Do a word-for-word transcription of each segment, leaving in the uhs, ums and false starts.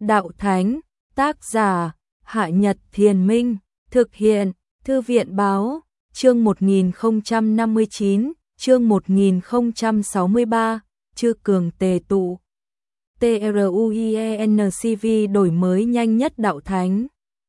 Đạo Thánh, tác giả, Hạ Nhật Thiền Minh, thực hiện, Thư viện Báo, chương một nghìn không trăm năm mươi chín, chương một nghìn không trăm sáu mươi ba, Chư Cường Tề Tụ. TRUIENCV đổi mới nhanh nhất Đạo Thánh.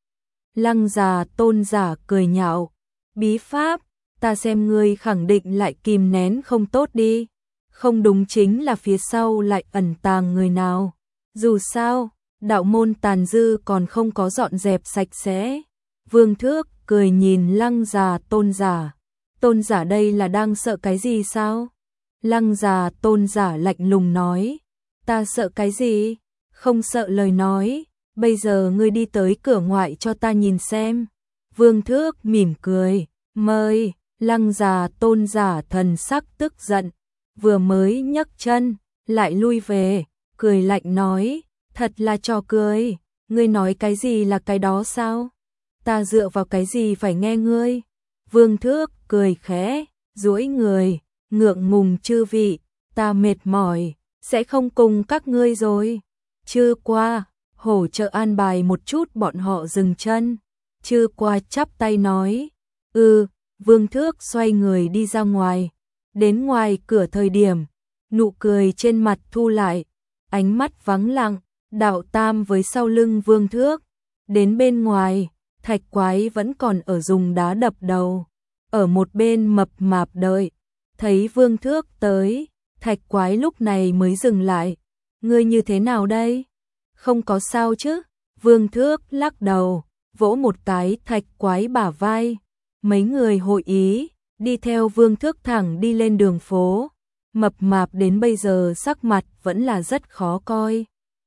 Lăng già tôn giả cười nhạo, bí pháp, ta xem ngươi khẳng định lại kìm nén không tốt đi. Không đúng chính là phía sau lại ẩn tàng người nào. Dù sao, đạo môn tàn dư còn không có dọn dẹp sạch sẽ. Vương Thước cười nhìn lăng già tôn giả. Tôn giả đây là đang sợ cái gì sao? Lăng già tôn giả lạnh lùng nói. Ta sợ cái gì? Không sợ lời nói. Bây giờ ngươi đi tới cửa ngoại cho ta nhìn xem. Vương Thước mỉm cười. Mời. Lăng già tôn giả thần sắc tức giận. Vừa mới nhấc chân, lại lui về. Cười lạnh nói. Thật là trò cười. Ngươi nói cái gì là cái đó sao? Ta dựa vào cái gì phải nghe ngươi? Vương Thước cười khẽ, duỗi người, ngượng ngùng chư vị, ta mệt mỏi, sẽ không cùng các ngươi rồi. Chư qua, hỗ trợ an bài một chút bọn họ dừng chân. Chư qua chắp tay nói, ừ, Vương Thước xoay người đi ra ngoài. Đến ngoài cửa thời điểm, nụ cười trên mặt thu lại, ánh mắt vắng lặng, Đạo Tam với sau lưng Vương Thước. Đến bên ngoài, Thạch Quái vẫn còn ở dùng đá đập đầu. Ở một bên mập mạp đợi. Thấy Vương Thước tới, Thạch Quái lúc này mới dừng lại. Ngươi như thế nào đây? Không có sao chứ? Vương Thước lắc đầu, vỗ một cái Thạch Quái bả vai. Mấy người hội ý, đi theo Vương Thước thẳng đi lên đường phố. Mập mạp đến bây giờ sắc mặt vẫn là rất khó coi.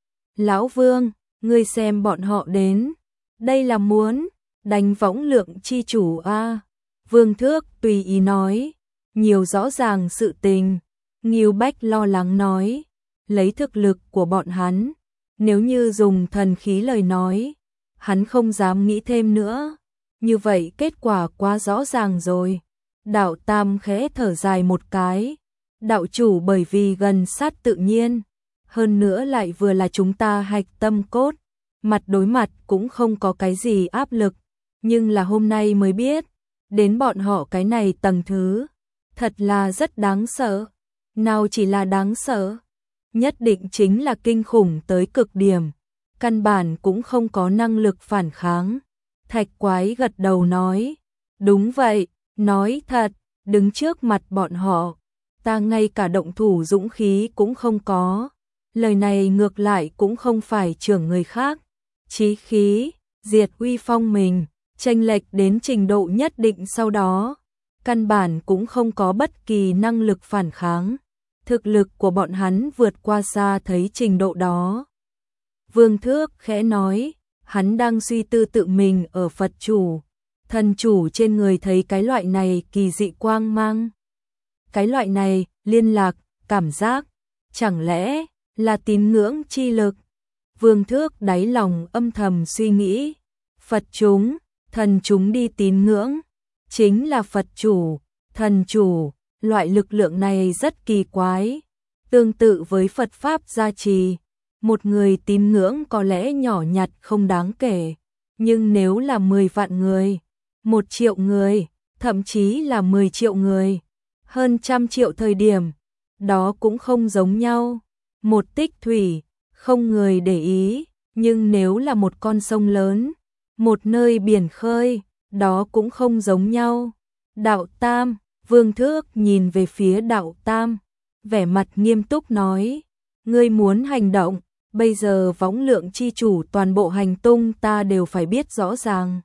Lão Vương, ngươi xem bọn họ đến. Đây là muốn đánh võng lượng chi chủ a. À? Vương Thước tùy ý nói, nhiều rõ ràng sự tình. Ngưu Bách lo lắng nói, lấy thực lực của bọn hắn, nếu như dùng thần khí lời nói, hắn không dám nghĩ thêm nữa. Như vậy kết quả quá rõ ràng rồi. Đạo Tam khẽ thở dài một cái. Đạo chủ bởi vì gần sát tự nhiên, hơn nữa lại vừa là chúng ta hạch tâm cốt, mặt đối mặt cũng không có cái gì áp lực, nhưng là hôm nay mới biết, đến bọn họ cái này tầng thứ, thật là rất đáng sợ. Nào chỉ là đáng sợ, nhất định chính là kinh khủng tới cực điểm, căn bản cũng không có năng lực phản kháng. Thạch Quái gật đầu nói, đúng vậy, nói thật, đứng trước mặt bọn họ, ta ngay cả động thủ dũng khí cũng không có. Lời này ngược lại cũng không phải trưởng người khác. Chí khí, diệt uy phong mình, chênh lệch đến trình độ nhất định sau đó. Căn bản cũng không có bất kỳ năng lực phản kháng. Thực lực của bọn hắn vượt qua xa thấy trình độ đó. Vương Thước khẽ nói, hắn đang suy tư tự mình ở Phật chủ. Thần chủ trên người thấy cái loại này kỳ dị quang mang. Cái loại này, liên lạc, cảm giác, chẳng lẽ là tín ngưỡng chi lực? Vương Thước đáy lòng âm thầm suy nghĩ, Phật chúng, thần chúng đi tín ngưỡng, chính là Phật chủ, thần chủ, loại lực lượng này rất kỳ quái. Tương tự với Phật Pháp gia trì, một người tín ngưỡng có lẽ nhỏ nhặt không đáng kể, nhưng nếu là mười vạn người, một triệu người, thậm chí là mười triệu người, hơn trăm triệu thời điểm, đó cũng không giống nhau. Một tích thủy, không người để ý, nhưng nếu là một con sông lớn, một nơi biển khơi, đó cũng không giống nhau. Đạo Tam, Vương Thước nhìn về phía Đạo Tam, vẻ mặt nghiêm túc nói, ngươi muốn hành động, bây giờ võng lượng chi chủ toàn bộ hành tung ta đều phải biết rõ ràng.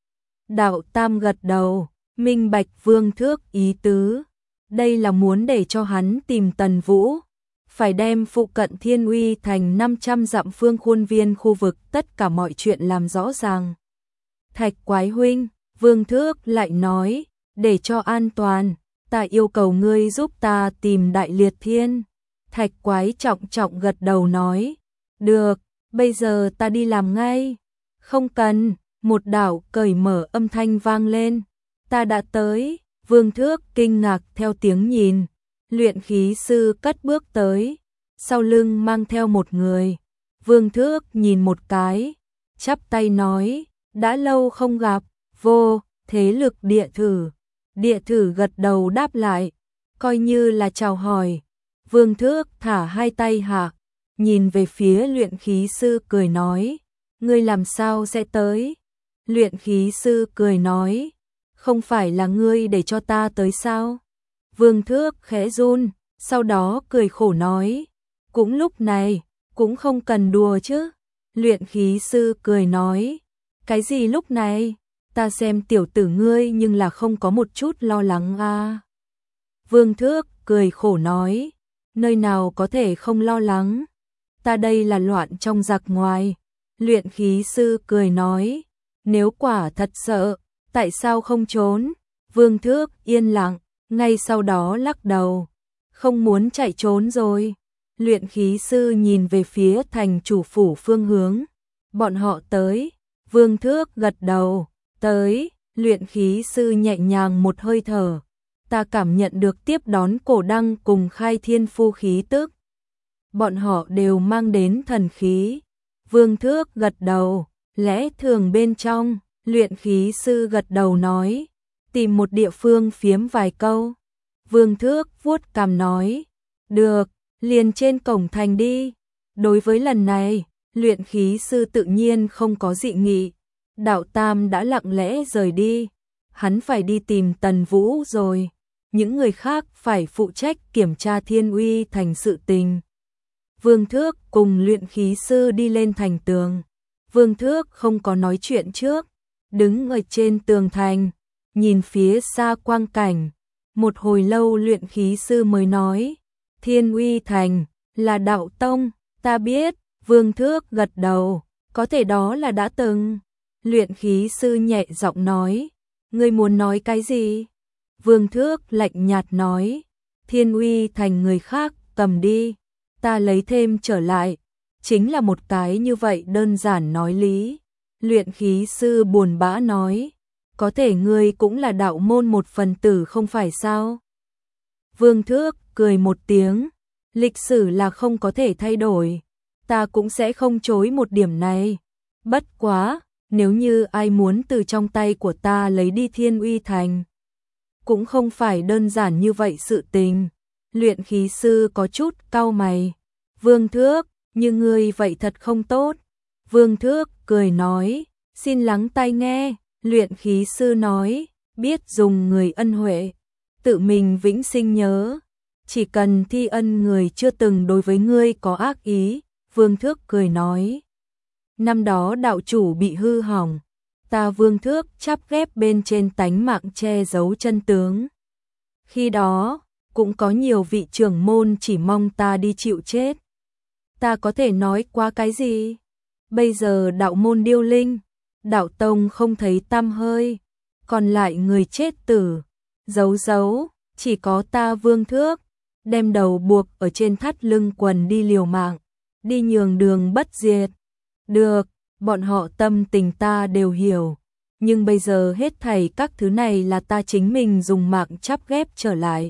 Đạo Tam gật đầu, minh bạch Vương Thước ý tứ, đây là muốn để cho hắn tìm Tần Vũ. Phải đem phụ cận Thiên Uy thành năm trăm dặm phương khuôn viên khu vực tất cả mọi chuyện làm rõ ràng. Thạch Quái huynh, Vương Thước lại nói, để cho an toàn, ta yêu cầu ngươi giúp ta tìm Đại Liệt Thiên. Thạch Quái trọng trọng gật đầu nói, được, bây giờ ta đi làm ngay. Không cần, một đạo cởi mở âm thanh vang lên, ta đã tới. Vương Thước kinh ngạc theo tiếng nhìn. Luyện khí sư cất bước tới, sau lưng mang theo một người. Vương Thước nhìn một cái, chắp tay nói, đã lâu không gặp, vô, thế lực địa thử. Địa thử gật đầu đáp lại, coi như là chào hỏi. Vương Thước thả hai tay hạ, nhìn về phía luyện khí sư cười nói, ngươi làm sao sẽ tới? Luyện khí sư cười nói, không phải là ngươi để cho ta tới sao? Vương Thước khẽ run, sau đó cười khổ nói, cũng lúc này, cũng không cần đùa chứ. Luyện khí sư cười nói, cái gì lúc này? Ta xem tiểu tử ngươi nhưng là không có một chút lo lắng à. Vương Thước cười khổ nói, nơi nào có thể không lo lắng, ta đây là loạn trong giặc ngoài. Luyện khí sư cười nói, nếu quả thật sợ, tại sao không trốn? Vương Thước yên lặng, ngay sau đó lắc đầu, không muốn chạy trốn rồi. Luyện khí sư nhìn về phía thành chủ phủ phương hướng, bọn họ tới. Vương Thước gật đầu, tới. Luyện khí sư nhẹ nhàng một hơi thở, ta cảm nhận được tiếp đón cổ đăng cùng khai thiên phu khí tức. Bọn họ đều mang đến thần khí. Vương Thước gật đầu, lẽ thường bên trong. Luyện khí sư gật đầu nói, tìm một địa phương phiếm vài câu. Vương Thước vuốt cằm nói, được, liền trên cổng thành đi. Đối với lần này, luyện khí sư tự nhiên không có dị nghị. Đạo Tam đã lặng lẽ rời đi, hắn phải đi tìm Tần Vũ rồi. Những người khác phải phụ trách kiểm tra Thiên Uy thành sự tình. Vương Thước cùng luyện khí sư đi lên thành tường. Vương Thước không có nói chuyện trước, đứng ở trên tường thành, nhìn phía xa quang cảnh. Một hồi lâu luyện khí sư mới nói, Thiên Uy thành là đạo tông, ta biết. Vương Thước gật đầu, có thể đó là đã từng. Luyện khí sư nhẹ giọng nói, ngươi muốn nói cái gì? Vương Thước lạnh nhạt nói, Thiên Uy thành người khác cầm đi, ta lấy thêm trở lại, chính là một cái như vậy đơn giản nói lý. Luyện khí sư buồn bã nói, có thể ngươi cũng là đạo môn một phần tử không phải sao? Vương Thước cười một tiếng, lịch sử là không có thể thay đổi, ta cũng sẽ không chối một điểm này. Bất quá, nếu như ai muốn từ trong tay của ta lấy đi Thiên Uy thành, cũng không phải đơn giản như vậy sự tình. Luyện khí sư có chút cau mày. Vương Thước, như ngươi vậy thật không tốt. Vương Thước cười nói, xin lắng tai nghe. Luyện khí sư nói, biết dùng người ân huệ, tự mình vĩnh sinh nhớ. Chỉ cần thi ân người chưa từng đối với ngươi có ác ý. Vương Thước cười nói, năm đó đạo chủ bị hư hỏng, ta Vương Thước chắp ghép bên trên tánh mạng che giấu chân tướng. Khi đó, cũng có nhiều vị trưởng môn chỉ mong ta đi chịu chết. Ta có thể nói qua cái gì? Bây giờ đạo môn điêu linh, đạo tông không thấy tăm hơi, còn lại người chết tử, giấu giấu, chỉ có ta Vương Thước, đem đầu buộc ở trên thắt lưng quần đi liều mạng, đi nhường đường bất diệt. Được, bọn họ tâm tình ta đều hiểu, nhưng bây giờ hết thảy các thứ này là ta chính mình dùng mạng chắp ghép trở lại.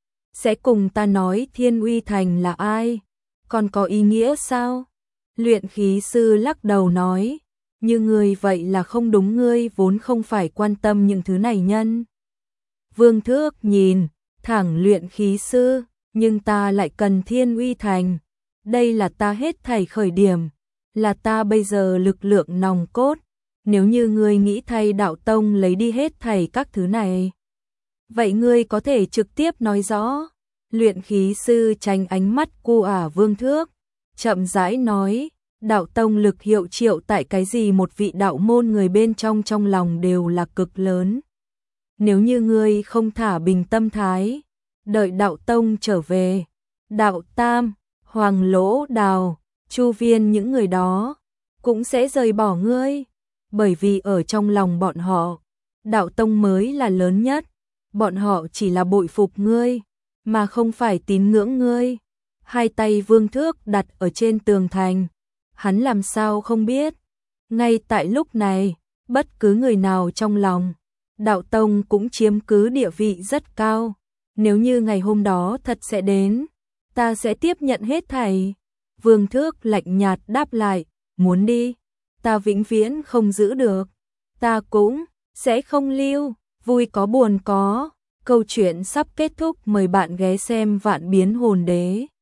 Sẽ cùng ta nói Thiên Uy thành là ai? Còn có ý nghĩa sao? Luyện khí sư lắc đầu nói, như ngươi vậy là không đúng, ngươi vốn không phải quan tâm những thứ này nhân. Vương Thước nhìn thẳng luyện khí sư, nhưng ta lại cần Thiên Uy thành. Đây là ta hết thảy khởi điểm, là ta bây giờ lực lượng nòng cốt. Nếu như ngươi nghĩ thay đạo tông lấy đi hết thảy các thứ này, vậy ngươi có thể trực tiếp nói rõ. Luyện khí sư tránh ánh mắt cu ả Vương Thước, chậm rãi nói, đạo tông lực hiệu triệu tại cái gì một vị đạo môn người bên trong trong lòng đều là cực lớn. Nếu như ngươi không thả bình tâm thái, đợi đạo tông trở về, đạo tam, Hoàng Lỗ Đào, Chu Viên những người đó cũng sẽ rời bỏ ngươi, bởi vì ở trong lòng bọn họ, đạo tông mới là lớn nhất. Bọn họ chỉ là bội phục ngươi, mà không phải tín ngưỡng ngươi. Hai tay Vương Thước đặt ở trên tường thành, hắn làm sao không biết. Ngay tại lúc này, bất cứ người nào trong lòng, đạo tông cũng chiếm cứ địa vị rất cao. Nếu như ngày hôm đó thật sẽ đến, ta sẽ tiếp nhận hết thảy. Vương Thước lạnh nhạt đáp lại, muốn đi, ta vĩnh viễn không giữ được, ta cũng sẽ không lưu, vui có buồn có. Câu chuyện sắp kết thúc, mời bạn ghé xem Vạn Biến Hồn Đế.